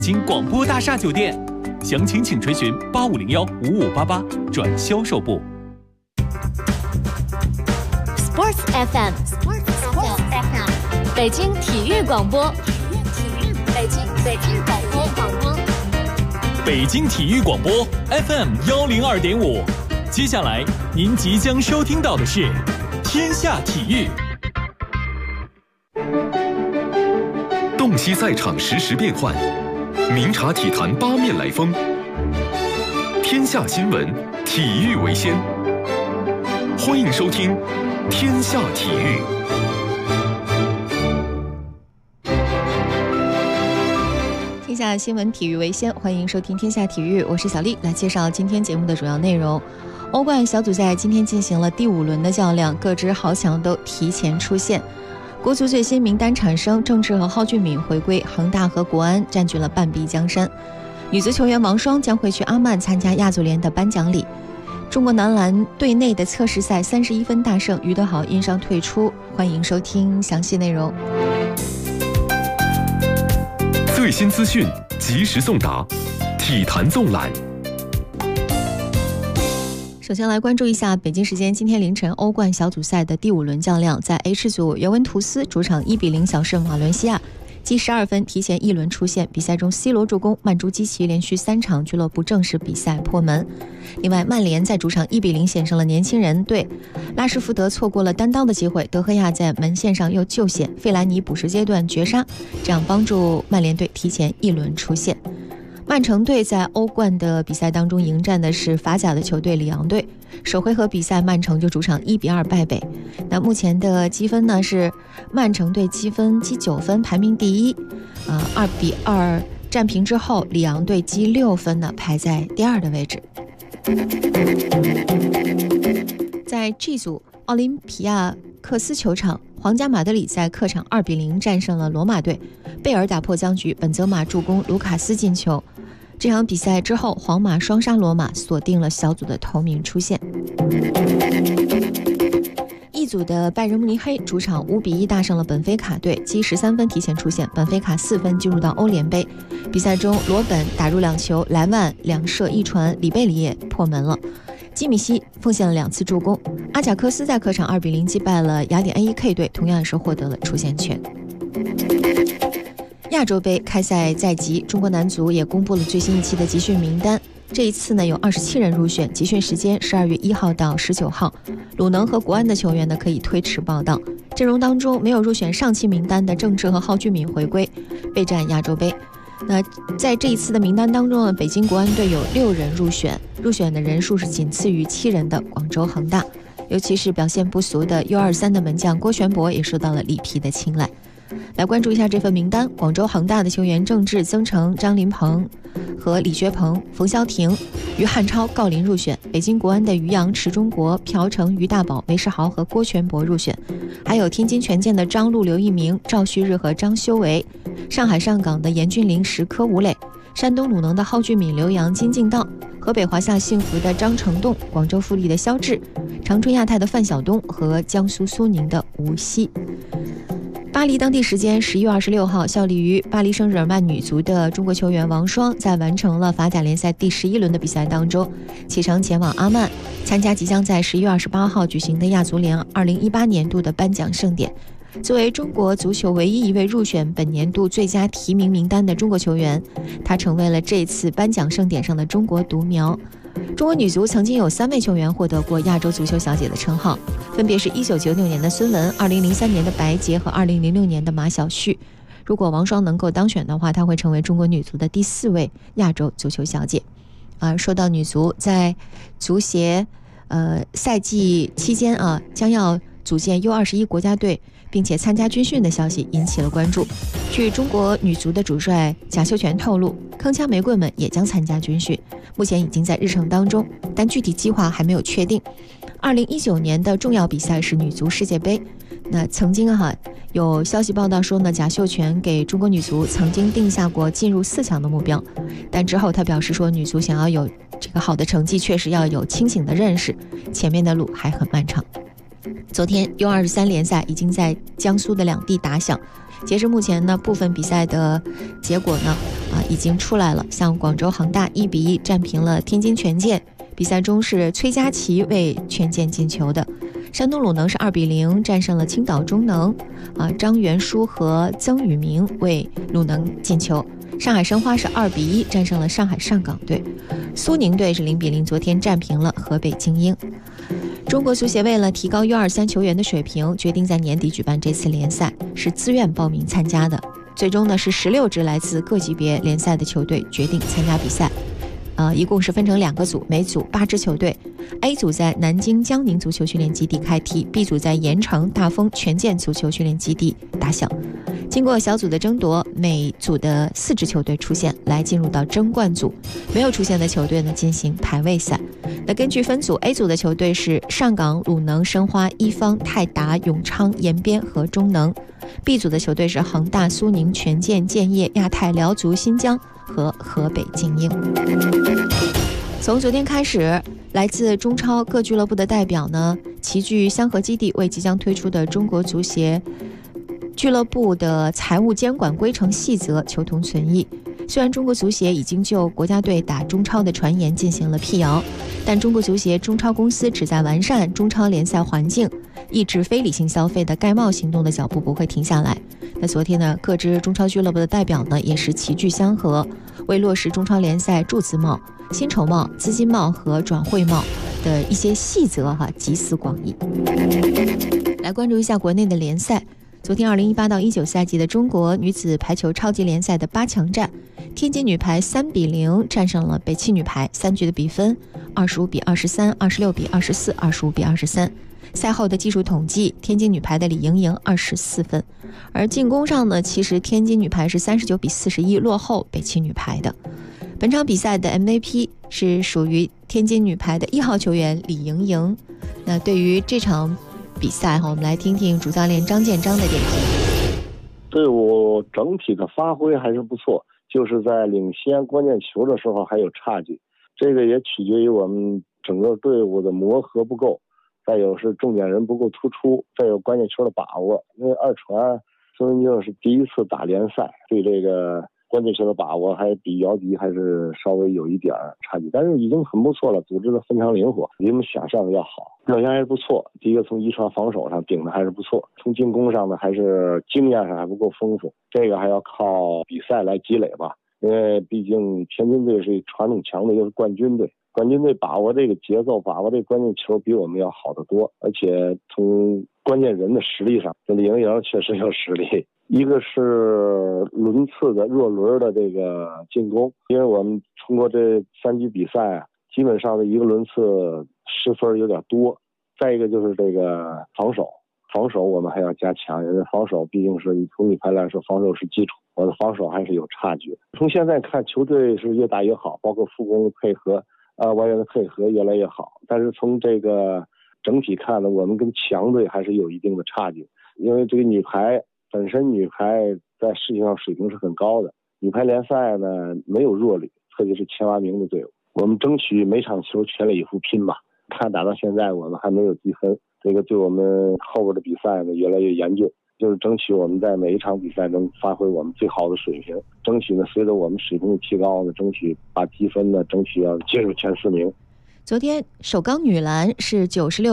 经广播大厦酒店，详情请垂询85015588转销售部。 Sports FM， 北京体育广播，北京体育广播 FM 102.5。接下来您即将收听到的是《天下体育》。 洞悉赛场实时变幻，明察体坛八面来风。天下新闻，体育为先。欢迎收听《天下体育》。 天下新闻，体育为先，欢迎收听《天下体育》，我是小丽，来介绍今天节目的主要内容。欧冠小组赛今天进行了第5轮的较量，各支豪强都提前出线。国足最新名单产生，郑智和蒿俊闵回归，恒大和国安占据了半壁江山。女足球员王霜将会去阿曼参加亚足联的颁奖礼。中国男篮队内的测试赛31分大胜，于德豪因伤退出。欢迎收听详细内容。 最新资讯，及时送达，体坛纵览。 首先来关注一下北京时间今天凌晨欧冠小组赛的第5轮较量，在 H 组，尤文图斯主场1-0小胜瓦伦西亚，积12分提前1轮出线。比赛中 C 罗助攻，曼朱基奇连续3场俱乐部正式比赛破门。另外曼联在主场1-0险胜了年轻人队，拉什福德错过了单刀的机会，德赫亚在门线上又救险，费兰尼补时阶段绝杀，这样帮助曼联队提前1轮出线。曼城队在欧冠的比赛当中迎战的是法甲的球队里昂队，首回合比赛曼城就主场1-2败北。那目前的积分呢是曼城队积9分排名第一，2-2战平之后，里昂队积6分呢排在第2的位置。在 G 组，奥林匹亚克斯球场，皇家马德里在客场2-0战胜了罗马队，贝尔打破僵局，本泽马助攻，卢卡斯进球。这场比赛之后，皇马双杀罗马，锁定了小组的头名出线。一组的拜仁慕尼黑主场5-1大胜了本菲卡队，积13分提前出线，本菲卡4分进入到欧联杯。比赛中，罗本打入2球，莱万2射1传，里贝里也破门了。基米希奉献了2次助攻。阿贾克斯在客场2-0击败了雅典 AEK 队，同样也是获得了出线权。亚洲杯开赛在即，中国男足也公布了最新一期的集训名单。这一次呢，有27人入选，集训时间12月1号到19号。鲁能和国安的球员呢可以推迟报到。阵容当中没有入选上期名单的郑智和蒿俊闵回归，备战亚洲杯。那在这一次的名单当中呢，北京国安队有6人入选，入选的人数是仅次于7人的广州恒大。尤其是表现不俗的 U23 的门将郭全博也受到了里皮的青睐。来关注一下这份名单，广州恒大的球员郑智、曾诚、张琳芃和李学鹏、冯潇霆、于汉超、郜林入选。北京国安的于洋、池忠国、朴成、于大宝、韦世豪和郭全博入选，还有天津权健的张路、刘一鸣、赵旭日和张修为，上海上港的严俊凌、石科、吴磊，山东鲁能的蒿俊闵、刘洋、金敬道，河北华夏幸福的张成栋，广州富力的肖智，长春亚泰的范晓东和江苏苏宁的吴曦。巴黎当地时间11月26号，效力于巴黎圣日耳曼女足的中国球员王霜，在完成了法甲联赛第11轮的比赛当中，启程前往阿曼，参加即将在11月28号举行的亚足联2018年度的颁奖盛典。作为中国足球唯一一位入选本年度最佳提名名单的中国球员，他成为了这次颁奖盛典上的中国独苗。中国女足曾经有3位球员获得过亚洲足球小姐的称号，分别是1999年的孙雯、2003年的白洁和2006年的马晓旭。如果王霜能够当选的话，她会成为中国女足的第4位亚洲足球小姐。说到女足，在足协赛季期间将要组建 U21 国家队，并且参加军训的消息引起了关注。据中国女足的主帅贾秀全透露，铿锵玫瑰们也将参加军训，目前已经在日程当中，但具体计划还没有确定。2019年的重要比赛是女足世界杯，那曾经有消息报道说呢，贾秀全给中国女足曾经定下过进入4强的目标，但之后他表示说，女足想要有这个好的成绩，确实要有清醒的认识，前面的路还很漫长。昨天 U23 联赛已经在江苏的2地打响， 截至目前呢，部分比赛的结果呢已经出来了。像广州恒大1-1战平了天津权健，比赛中是崔佳琪为权健进球的。山东鲁能是2-0战胜了青岛中能，张元书和曾宇明为鲁能进球。上海申花是2-1战胜了上海上港队，苏宁队是0-0昨天战平了河北精英。中国足协为了提高 U23 球员的水平，决定在年底举办这次联赛，是自愿报名参加的。最终呢是16支来自各级别联赛的球队决定参加比赛。一共是分成2个组，每组8支球队。A 组在南京江宁足球训练基地开踢， B 组在盐城大丰权健足球训练基地打响。经过小组的争夺，每组的4支球队出现，来进入到争冠组。没有出现的球队呢进行排位赛。那根据分组， A 组的球队是上港、鲁能、申花、一方、泰达、永昌、延边和中能。 B 组的球队是恒大、苏宁、权健、建业、亚太、辽足、新疆和河北精英。从昨天开始，来自中超各俱乐部的代表呢，齐聚香河基地，为即将推出的中国足协俱乐部的财务监管规程细则求同存异。虽然中国足协已经就国家队打中超的传言进行了辟谣，但中国足协中超公司旨在完善中超联赛环境，抑制非理性消费的盖帽行动的脚步不会停下来。那昨天呢，各支中超俱乐部的代表呢，也是齐聚香河，为落实中超联赛注资帽、薪酬帽、资金帽和转会帽的一些细则集思广益。来关注一下国内的联赛。昨天2018到19赛季的中国女子排球超级联赛的8强战，天津女排3-0战胜了北汽女排，3局的比分25-23、26-24、25-23。赛后的技术统计，天津女排的李盈莹24分，而进攻上呢，其实天津女排是39-41落后北汽女排的。本场比赛的 MVP 是属于天津女排的1号球员李盈莹。那对于这场比赛我们来听听主教练张建章的点评。 队伍整体的发挥还是不错，就是在领先关键球的时候还有差距，这个也取决于我们整个队伍的磨合不够，再有是重点人不够突出，再有关键球的把握。因为二传孙文静是第一次打联赛，对这个关键球的把握还比姚迪还是稍微有一点差距，但是已经很不错了，组织的非常灵活，比我们想象的要好，表现还是不错。第一个从一传防守上顶的还是不错，从进攻上呢还是经验上还不够丰富，这个还要靠比赛来积累吧。因为毕竟天津队是传统强队，又是冠军队，冠军队把握这个节奏，把握这个关键球比我们要好得多，而且从关键人的实力上，这李盈莹确实有实力。一个是轮次的热轮的这个进攻，因为我们通过这3局比赛基本上的一个轮次失分有点多。再一个就是这个防守我们还要加强，因为防守毕竟是从女排来说，防守是基础，我的防守还是有差距。从现在看，球队是越打越好，包括副攻的配合，外援的配合越来越好。但是从这个整体看呢，我们跟强队还是有一定的差距，因为这个女排本身在世界上水平是很高的，女排联赛呢没有弱旅，特别是前8名的队伍，我们争取每场球全力以赴拼吧。看打到现在我们还没有积分，这个对我们后边的比赛呢越来越严峻，就是争取我们在每一场比赛能发挥我们最好的水平，争取呢随着我们水平的提高呢，争取把积分呢争取要进入前4名。 昨天首钢女篮是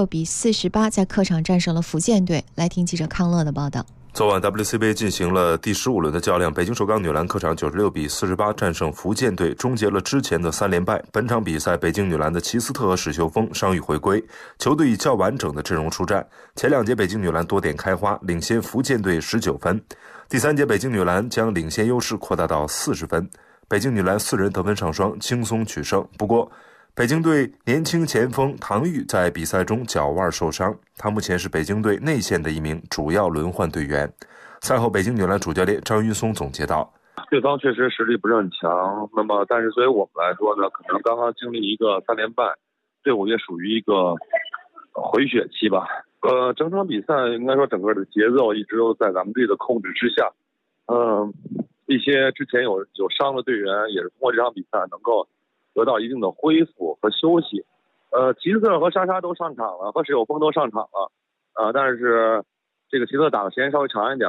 96-48在客场战胜了福建队。来听记者康乐的报道。 昨晚 WCBA 进行了第15轮的较量，北京首钢女篮客场96-48战胜福建队，终结了之前的3连败。本场比赛，北京女篮的齐斯特和史秀峰伤愈回归，球队以较完整的阵容出战。前2节北京女篮多点开花，领先福建队19分。第3节北京女篮将领先优势扩大到40分，北京女篮4人得分上双，轻松取胜。不过北京队年轻前锋唐钰在比赛中脚腕受伤，他目前是北京队内线的一名主要轮换队员。赛后，北京女篮主教练张云松总结道： 对方确实实力不是很强，那么但是对于我们来说呢，可能刚刚经历一个3连败，队伍也属于一个回血期吧。整场比赛应该说整个的节奏一直都在咱们队的控制之下。一些之前有伤的队员也是通过这场比赛能够得到一定的恢复和休息。齐斯特和莎莎都上场了，和史友峰都上场了。但是这个齐斯特打的时间稍微长一点，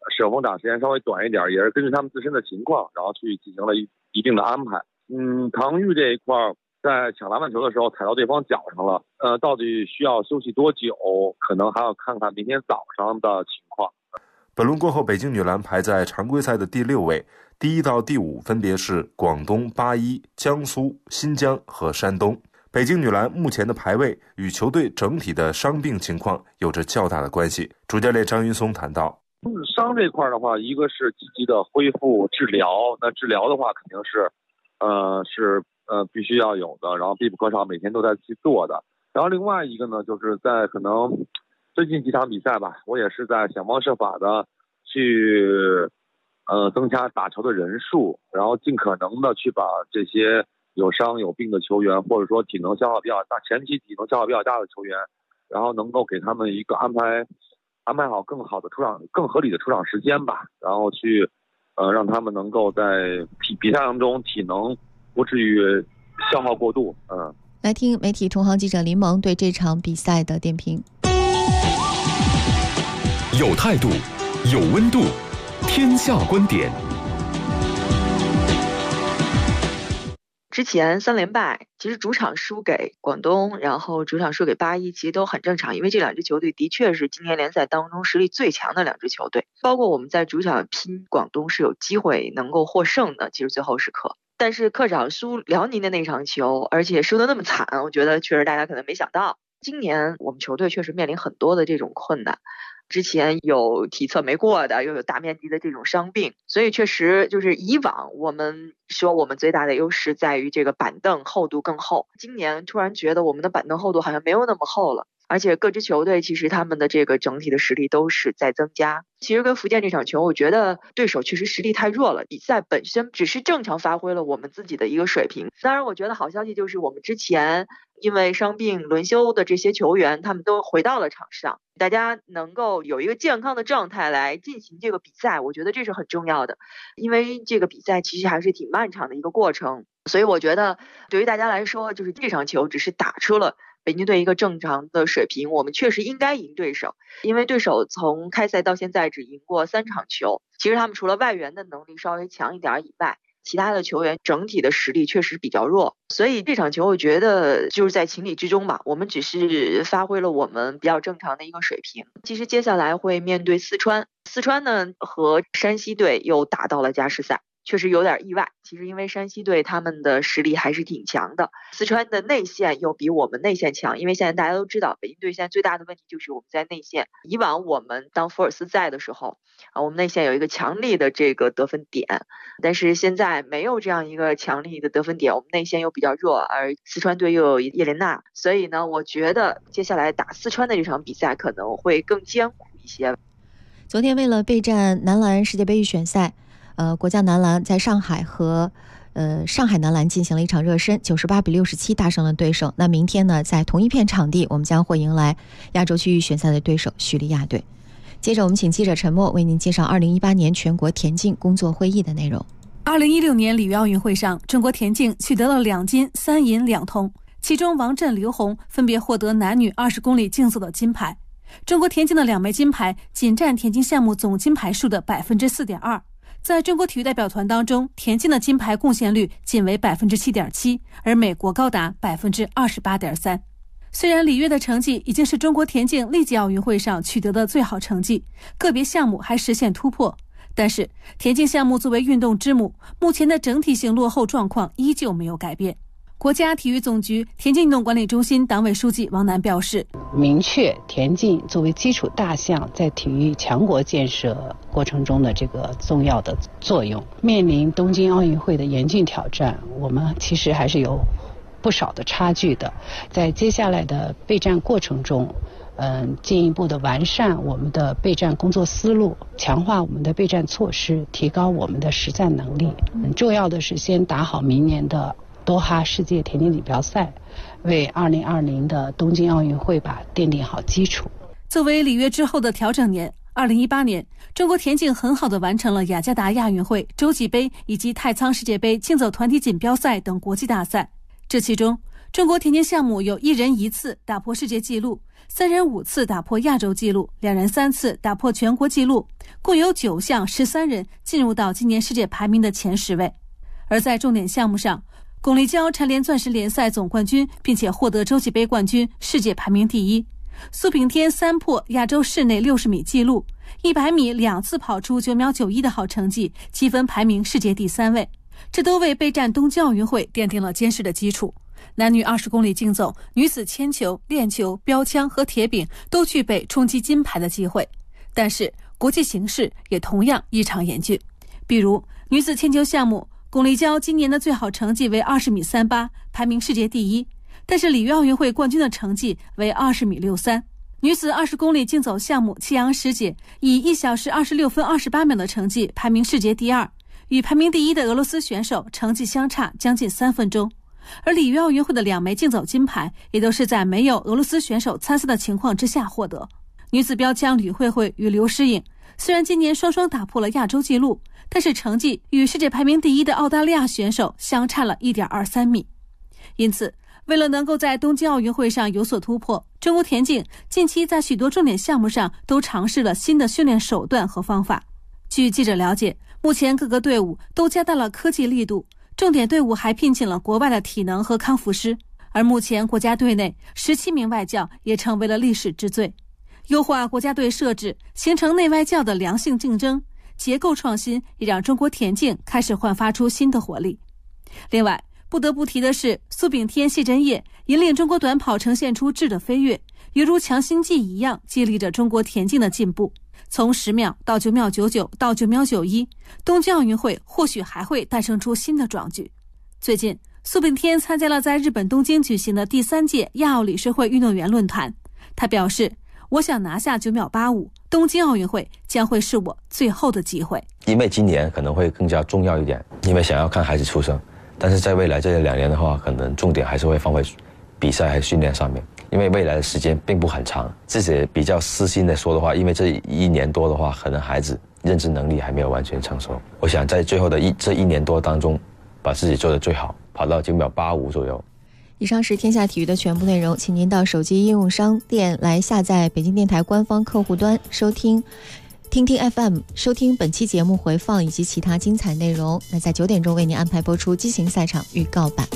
手风场时间稍微短一点，也是根据他们自身的情况，然后去进行了一定的安排。唐钰这一块在抢篮板球的时候踩到对方脚上了，到底需要休息多久，可能还要看看明天早上的情况。 本轮过后，北京女篮排在常规赛的第6位，第1到第5分别是广东、81、江苏、新疆和山东。北京女篮目前的排位与球队整体的伤病情况有着较大的关系。主教练张云松谈到， 伤这块的话，一个是积极的恢复治疗，那治疗的话肯定是必须要有的，然后必不可少，每天都在去做的。然后另外一个呢，就是在可能最近几场比赛吧，我也是在想方设法的去增加打球的人数，然后尽可能的去把这些有伤有病的球员，或者说体能消耗比较大、前期体能消耗比较大的球员，然后能够给他们一个安排好更好的更合理的出场时间吧，然后去让他们能够在比赛当中体能不至于消耗过度。 来听媒体同行记者林萌对这场比赛的点评。 有态度，有温度，天下观点。 之前3连败，其实主场输给广东，然后主场输给81，其实都很正常，因为这2支球队的确是今年联赛当中实力最强的2支球队，包括我们在主场拼广东是有机会能够获胜的，其实最后时刻。但是客场输辽宁的那场球，而且输得那么惨，我觉得确实大家可能没想到，今年我们球队确实面临很多的这种困难。之前有体测没过的，又有大面积的这种伤病，所以确实就是以往我们说我们最大的优势在于这个板凳厚度更厚，今年突然觉得我们的板凳厚度好像没有那么厚了，而且各支球队其实他们的这个整体的实力都是在增加。其实跟福建这场球，我觉得对手确实实力太弱了，比赛本身只是正常发挥了我们自己的一个水平。当然我觉得好消息就是我们之前因为伤病轮休的这些球员他们都回到了场上，大家能够有一个健康的状态来进行这个比赛，我觉得这是很重要的，因为这个比赛其实还是挺漫长的一个过程，所以我觉得对于大家来说，就是这场球只是打出了北京队一个正常的水平，我们确实应该赢对手，因为对手从开赛到现在只赢过3场球，其实他们除了外援的能力稍微强一点以外，其他的球员整体的实力确实比较弱，所以这场球我觉得就是在情理之中吧，我们只是发挥了我们比较正常的一个水平。其实接下来会面对四川呢和山西队又打到了加时赛，确实有点意外，其实因为山西队他们的实力还是挺强的，四川的内线又比我们内线强，因为现在大家都知道北京队现在最大的问题就是我们在内线，以往我们当福尔斯在的时候我们内线有一个强力的这个得分点，但是现在没有这样一个强力的得分点，我们内线又比较弱，而四川队又有叶莲娜，所以呢我觉得接下来打四川的这场比赛可能会更艰苦一些。 昨天为了备战男篮世界杯预选赛，国家男篮在上海和上海男篮进行了一场热身，98比67大胜了对手。那明天呢，在同一片场地，我们将会迎来亚洲区预选赛的对手叙利亚队。接着我们请记者陈默为您介绍2018年全国田径工作会议的内容。 2016年里约奥运会上，中国田径取得了2金3银2铜，其中王震、刘虹分别获得男女20公里竞速的金牌。中国田径的2枚金牌仅占田径项目总金牌数的 4.2%。在中国体育代表团当中，田径的金牌贡献率仅为 7.7%， 而美国高达 28.3%。虽然里约的成绩已经是中国田径历届奥运会上取得的最好成绩，个别项目还实现突破，但是田径项目作为运动之母，目前的整体性落后状况依旧没有改变。国家体育总局田径运动管理中心党委书记王楠表示， 明确田径作为基础大项在体育强国建设过程中的这个重要的作用。面临东京奥运会的严峻挑战，我们其实还是有不少的差距的。在接下来的备战过程中，进一步的完善我们的备战工作思路，强化我们的备战措施，提高我们的实战能力。重要的是先打好明年的多哈世界田径锦标赛，为2020的东京奥运会奠定好基础。 作为里约之后的调整年，2018年，中国田径很好地完成了雅加达亚运会、洲际杯以及太仓世界杯竞走团体锦标赛等国际大赛。这其中， 中国田径项目有1人1次打破世界纪录，3人5次打破亚洲纪录，2人3次打破全国纪录，共有9项13人进入到今年世界排名的前10位。而在重点项目上，巩立姣蝉联钻石联赛总冠军，并且获得洲际杯冠军，世界排名第1。苏炳添3破亚洲室内60米纪录，100米2次跑出9秒91的好成绩，积分排名世界第3位。这都为备战东京奥运会奠定了坚实的基础。男女20公里竞走、女子铅球、链球、标枪和铁饼都具备冲击金牌的机会，但是国际形势也同样异常严峻。比如女子铅球项目，巩立姣今年的最好成绩为20米38，排名世界第1，但是里约奥运会冠军的成绩为20米63。女子20公里竞走项目，祁阳石姐以1小时26分28秒的成绩排名世界第2，与排名第1的俄罗斯选手成绩相差将近3分钟。而里约奥运会的2枚竞走金牌也都是在没有俄罗斯选手参赛的情况之下获得。女子标枪吕慧慧与刘诗颖虽然今年双双打破了亚洲纪录，但是成绩与世界排名第1的澳大利亚选手相差了 1.23 米。因此为了能够在东京奥运会上有所突破，中国田径近期在许多重点项目上都尝试了新的训练手段和方法。据记者了解，目前各个队伍都加大了科技力度，重点队伍还聘请了国外的体能和康复师，而目前国家队内17名外教也成为了历史之最。优化国家队设置，形成内外教的良性竞争，结构创新也让中国田径开始焕发出新的活力。另外不得不提的是，苏炳添、谢震业引领中国短跑呈现出质的飞跃，犹如强心剂一样激励着中国田径的进步。从10秒到9秒99到9秒91，东京奥运会或许还会诞生出新的壮举。最近苏炳添参加了在日本东京举行的第3届亚奥理事会运动员论坛，他表示，我想拿下9秒85，东京奥运会将会是我最后的机会。 因为今年可能会更加重要一点，因为想要看孩子出生，但是在未来这2年的话，可能重点还是会放在比赛和训练上面，因为未来的时间并不很长。自己比较私心的说的话，因为这1年多的话，可能孩子认知能力还没有完全成熟，我想在最后的这1年多当中，把自己做得最好，跑到9秒85左右。 以上是天下体育的全部内容，请您到手机应用商店来下载北京电台官方客户端收听听听 FM， 收听本期节目回放以及其他精彩内容。那在9点钟为您安排播出激情赛场预告版。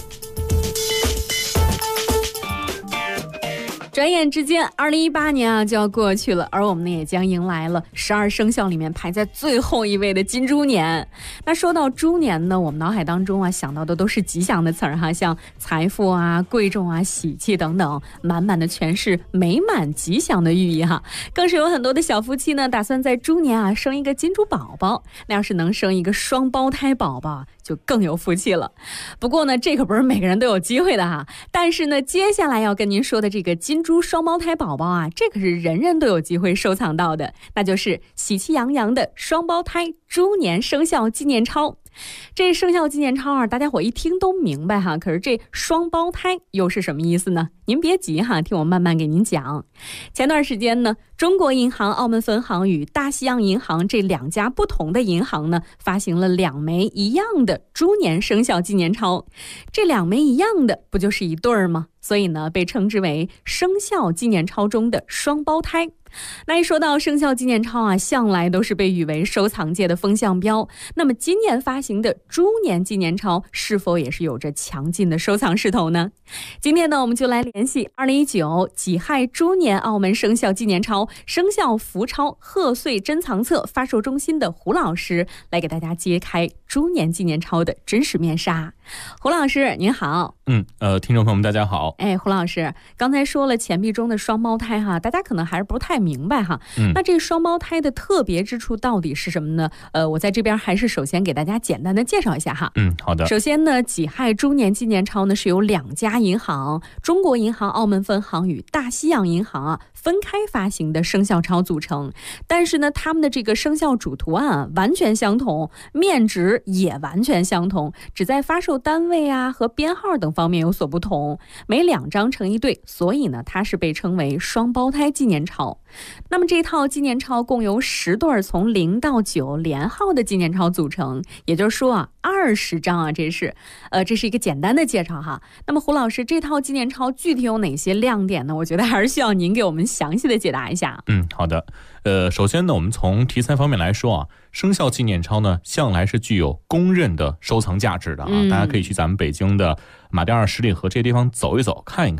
转眼之间2018年就要过去了，而我们呢也将迎来了12生肖里面排在最后一位的金猪年。那说到猪年呢，我们脑海当中想到的都是吉祥的词儿哈，像财富贵重喜气等等，满满的全是美满吉祥的寓意哈。更是有很多的小夫妻呢打算在猪年生一个金猪宝宝，那要是能生一个双胞胎宝宝就更有福气了。不过呢，这可不是每个人都有机会的哈。但是呢，接下来要跟您说的这个金猪双胞胎宝宝这可是人人都有机会收藏到的，那就是喜气洋洋的双胞胎猪年生肖纪念钞。这生肖纪念钞大家伙一听都明白哈，可是这双胞胎又是什么意思呢？您别急哈，听我慢慢给您讲。前段时间呢，中国银行澳门分行与大西洋银行这2家不同的银行呢，发行了2枚一样的猪年生肖纪念钞。这2枚一样的不就是一对儿吗？所以呢，被称之为生肖纪念钞中的双胞胎。那一说到生肖纪念钞向来都是被誉为收藏界的风向标。那么今年发行的猪年纪念钞是否也是有着强劲的收藏势头呢？今天呢，我们就来联系2019己亥猪年澳门生肖纪念钞生肖福钞贺岁珍藏册发售中心的胡老师，来给大家揭开猪年纪念钞的真实面纱。胡老师您好。 听众朋友们大家好。 胡老师刚才说了钱币中的双胞胎大家可能还是不太明白哈。那这双胞胎的特别之处到底是什么呢？我在这边还是首先给大家简单的介绍一下哈。 好的。 首先呢，己亥猪年纪念钞呢是由2家银行，中国银行澳门分行与大西洋银行分开发行的生肖钞组成，但是呢，他们的这个生肖主图案完全相同，面值也完全相同，只在发售单位和编号等方面有所不同，每2张成一对，所以呢，它是被称为双胞胎纪念钞。 那么这套纪念钞共由10对从0到9连号的纪念钞组成，也就是说啊，20张啊，这是一个简单的介绍哈。那么胡老师，这套纪念钞具体有哪些亮点呢？我觉得还是需要您给我们详细的解答一下。 好的。首先呢，我们从题材方面来说啊，生肖纪念钞呢，向来是具有公认的收藏价值的啊。大家可以去咱们北京的马甸二十里河这些地方走一走，看一看。